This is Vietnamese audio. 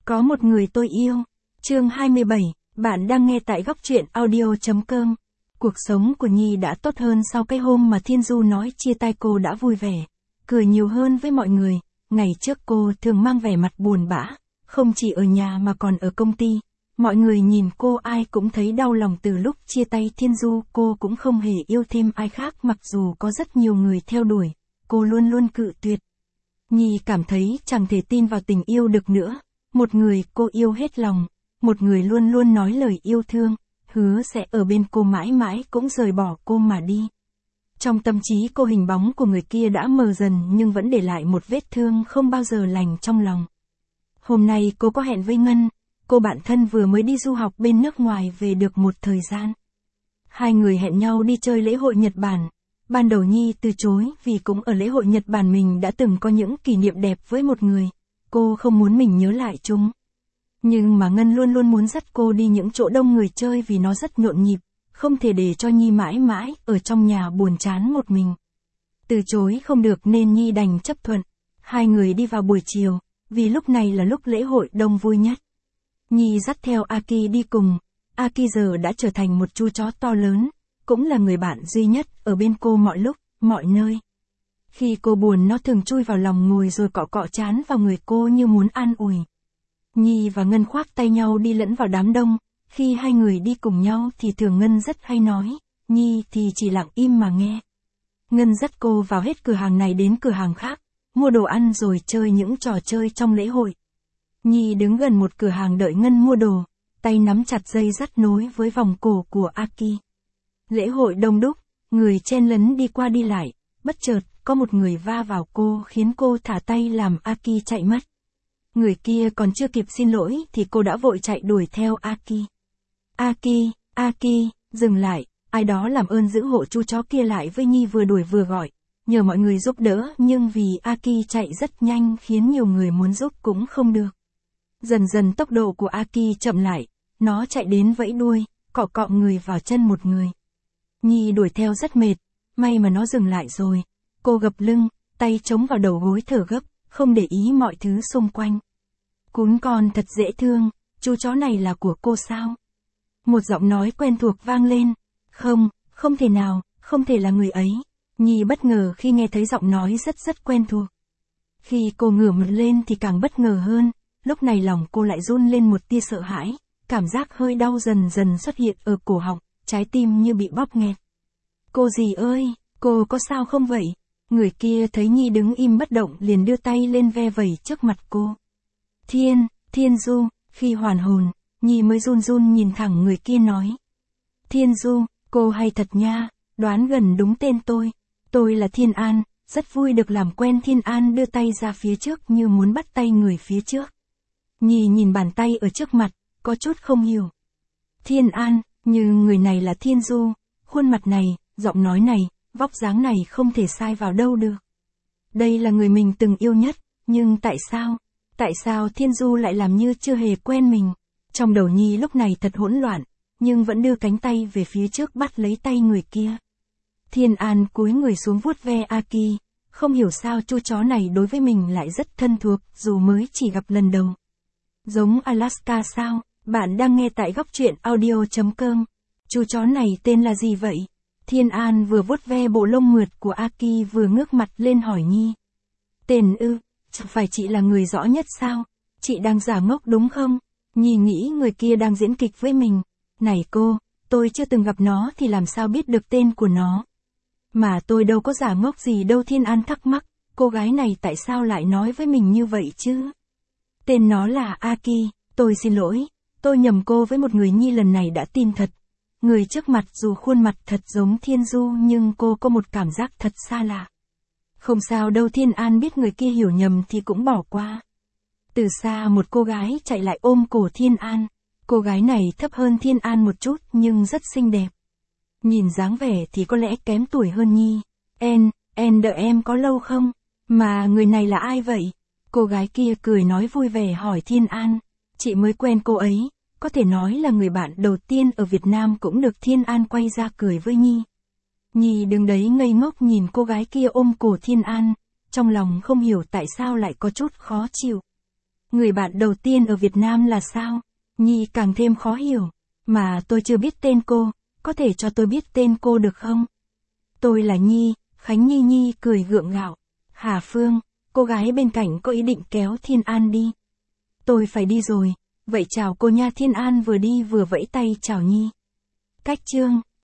Có một người tôi yêu. Chương 27, bạn đang nghe tại góc truyện audio.com. Cuộc sống của Nhi đã tốt hơn sau cái hôm mà Thiên Du nói chia tay, cô đã vui vẻ, cười nhiều hơn với mọi người. Ngày trước cô thường mang vẻ mặt buồn bã, không chỉ ở nhà mà còn ở công ty. Mọi người nhìn cô ai cũng thấy đau lòng. Từ lúc chia tay Thiên Du, cô cũng không hề yêu thêm ai khác, mặc dù có rất nhiều người theo đuổi, cô luôn luôn cự tuyệt. Nhi cảm thấy chẳng thể tin vào tình yêu được nữa. Một người cô yêu hết lòng, một người luôn luôn nói lời yêu thương, hứa sẽ ở bên cô mãi mãi, cũng rời bỏ cô mà đi. Trong tâm trí cô, hình bóng của người kia đã mờ dần nhưng vẫn để lại một vết thương không bao giờ lành trong lòng. Hôm nay cô có hẹn với Ngân, cô bạn thân vừa mới đi du học bên nước ngoài về được một thời gian. Hai người hẹn nhau đi chơi lễ hội Nhật Bản. Ban đầu Nhi từ chối vì cũng ở lễ hội Nhật Bản mình đã từng có những kỷ niệm đẹp với một người. Cô không muốn mình nhớ lại chúng. Nhưng mà Ngân luôn luôn muốn dắt cô đi những chỗ đông người chơi vì nó rất nhộn nhịp, không thể để cho Nhi mãi mãi ở trong nhà buồn chán một mình. Từ chối không được nên Nhi đành chấp thuận. Hai người đi vào buổi chiều, vì lúc này là lúc lễ hội đông vui nhất. Nhi dắt theo Aki đi cùng. Aki giờ đã trở thành một chú chó to lớn, cũng là người bạn duy nhất ở bên cô mọi lúc, mọi nơi. Khi cô buồn nó thường chui vào lòng ngồi rồi cọ cọ trán vào người cô như muốn an ủi. Nhi và Ngân khoác tay nhau đi lẫn vào đám đông. Khi hai người đi cùng nhau thì thường Ngân rất hay nói, Nhi thì chỉ lặng im mà nghe. Ngân dắt cô vào hết cửa hàng này đến cửa hàng khác, mua đồ ăn rồi chơi những trò chơi trong lễ hội. Nhi đứng gần một cửa hàng đợi Ngân mua đồ, tay nắm chặt dây dắt nối với vòng cổ của Aki. Lễ hội đông đúc, người chen lấn đi qua đi lại, bất chợt có một người va vào cô khiến cô thả tay làm Aki chạy mất. Người kia còn chưa kịp xin lỗi thì cô đã vội chạy đuổi theo Aki. Aki, dừng lại, ai đó làm ơn giữ hộ chú chó kia lại với Nhi, vừa đuổi vừa gọi, nhờ mọi người giúp đỡ, nhưng vì Aki chạy rất nhanh khiến nhiều người muốn giúp cũng không được. Dần dần tốc độ của Aki chậm lại, nó chạy đến vẫy đuôi, cọ cọ người vào chân một người. Nhi đuổi theo rất mệt, may mà nó dừng lại rồi. Cô gập lưng, tay chống vào đầu gối thở gấp, không để ý mọi thứ xung quanh. Cún con thật dễ thương, chú chó này là của cô sao? Một giọng nói quen thuộc vang lên. Không thể nào, không thể là người ấy. Nhi bất ngờ khi nghe thấy giọng nói rất quen thuộc. Khi cô ngửa mặt lên thì càng bất ngờ hơn, lúc này lòng cô lại run lên một tia sợ hãi, cảm giác hơi đau dần dần xuất hiện ở cổ họng, trái tim như bị bóp nghẹt. Cô dì ơi, cô có sao không vậy? Người kia thấy Nhi đứng im bất động liền đưa tay lên ve vẩy trước mặt cô. Thiên Du, khi hoàn hồn, Nhi mới run run nhìn thẳng người kia nói. Thiên Du, cô hay thật nha, đoán gần đúng tên tôi. Tôi là Thiên An, rất vui được làm quen. Thiên An đưa tay ra phía trước như muốn bắt tay người phía trước. Nhi nhìn bàn tay ở trước mặt, có chút không hiểu. Thiên An, như người này là Thiên Du, khuôn mặt này, giọng nói này, vóc dáng này không thể sai vào đâu được. Đây là người mình từng yêu nhất, nhưng tại sao Thiên Du lại làm như chưa hề quen mình? Trong đầu Nhi lúc này thật hỗn loạn, nhưng vẫn đưa cánh tay về phía trước bắt lấy tay người kia. Thiên An cúi người xuống vuốt ve Aki, không hiểu sao chú chó này đối với mình lại rất thân thuộc, dù mới chỉ gặp lần đầu. Giống Alaska sao? Bạn đang nghe tại góc truyện audio.com. Chú chó này tên là gì vậy? Thiên An vừa vuốt ve bộ lông mượt của Aki vừa ngước mặt lên hỏi Nhi. Tên ư? Chẳng phải chị là người rõ nhất sao? Chị đang giả ngốc đúng không? Nhi nghĩ người kia đang diễn kịch với mình. Này cô, tôi chưa từng gặp nó thì làm sao biết được tên của nó? Mà tôi đâu có giả ngốc gì đâu. Thiên An thắc mắc, cô gái này tại sao lại nói với mình như vậy chứ? Tên nó là Aki, tôi xin lỗi, tôi nhầm cô với một người. Nhi lần này đã tin thật. Người trước mặt dù khuôn mặt thật giống Thiên Du nhưng cô có một cảm giác thật xa lạ. Không sao đâu. Thiên An biết người kia hiểu nhầm thì cũng bỏ qua. Từ xa một cô gái chạy lại ôm cổ Thiên An. Cô gái này thấp hơn Thiên An một chút nhưng rất xinh đẹp. Nhìn dáng vẻ thì có lẽ kém tuổi hơn Nhi. Đợi em có lâu không? Mà người này là ai vậy? Cô gái kia cười nói vui vẻ hỏi Thiên An. Chị mới quen cô ấy, có thể nói là người bạn đầu tiên ở Việt Nam cũng được. Thiên An quay ra cười với Nhi. Nhi đứng đấy ngây ngốc nhìn cô gái kia ôm cổ Thiên An, trong lòng không hiểu tại sao lại có chút khó chịu. Người bạn đầu tiên ở Việt Nam là sao? Nhi càng thêm khó hiểu. Mà tôi chưa biết tên cô, có thể cho tôi biết tên cô được không? Tôi là Nhi, Khánh Nhi. Nhi cười gượng gạo. Hà Phương, cô gái bên cạnh có ý định kéo Thiên An đi. Tôi phải đi rồi, vậy chào cô nha. Thiên An vừa đi vừa vẫy tay chào Nhi. Cách chương